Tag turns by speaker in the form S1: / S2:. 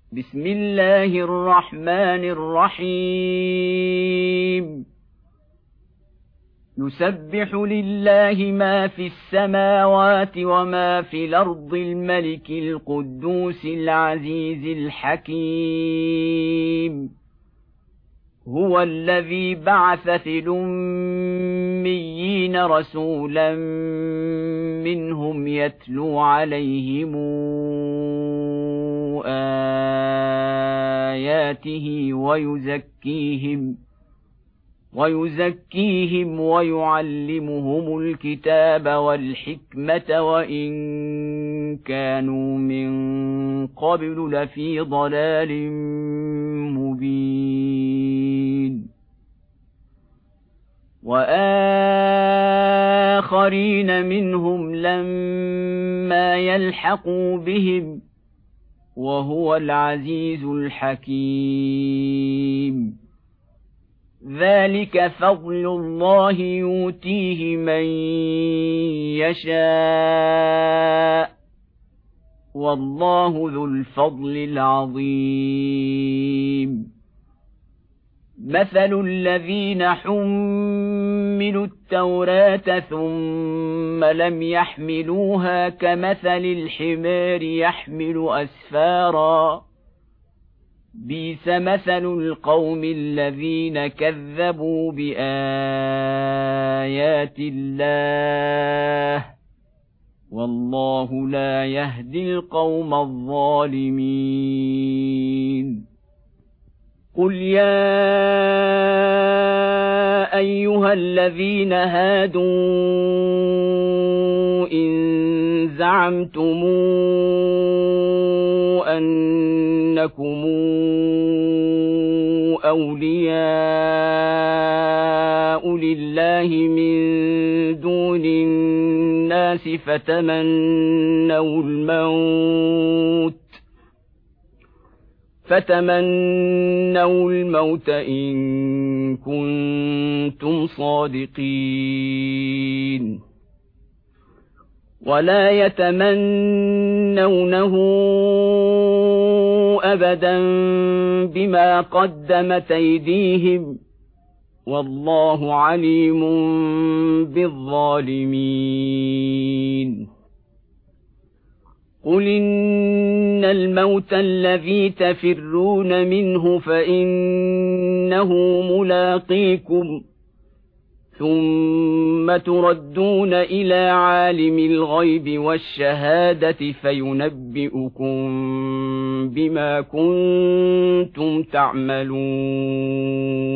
S1: بسم الله الرحمن الرحيم يسبح لله ما في السماوات وما في الأرض الملك القدوس العزيز الحكيم هو الذي بعث في الأميين رسولا منهم يتلو عليهم آياته ويزكيهم ويعلمهم الكتاب والحكمة وإن كانوا من قبل لفي ضلال مبين وآخرين منهم لما يلحقوا بهم وهو العزيز الحكيم ذلك فضل الله يؤتيه من يشاء والله ذو الفضل العظيم مثل الذين حملوا التوراة ثم لم يحملوها كمثل الحمار يحمل أسفارا بئس مثل القوم الذين كذبوا بآيات الله والله لا يهدي القوم الظالمين قل يا أيها الذين هادوا إن زعمتم أنكم أولياء لله من دون الناس فتمنوا الموت إن كنتم صادقين ولا يتمنونه أبدا بما قدمت أيديهم والله عليم بالظالمين قل إن الموت الذي تفرون منه فإنه ملاقيكم ثم تردون إلى عالم الغيب والشهادة فينبئكم بما كنتم تعملون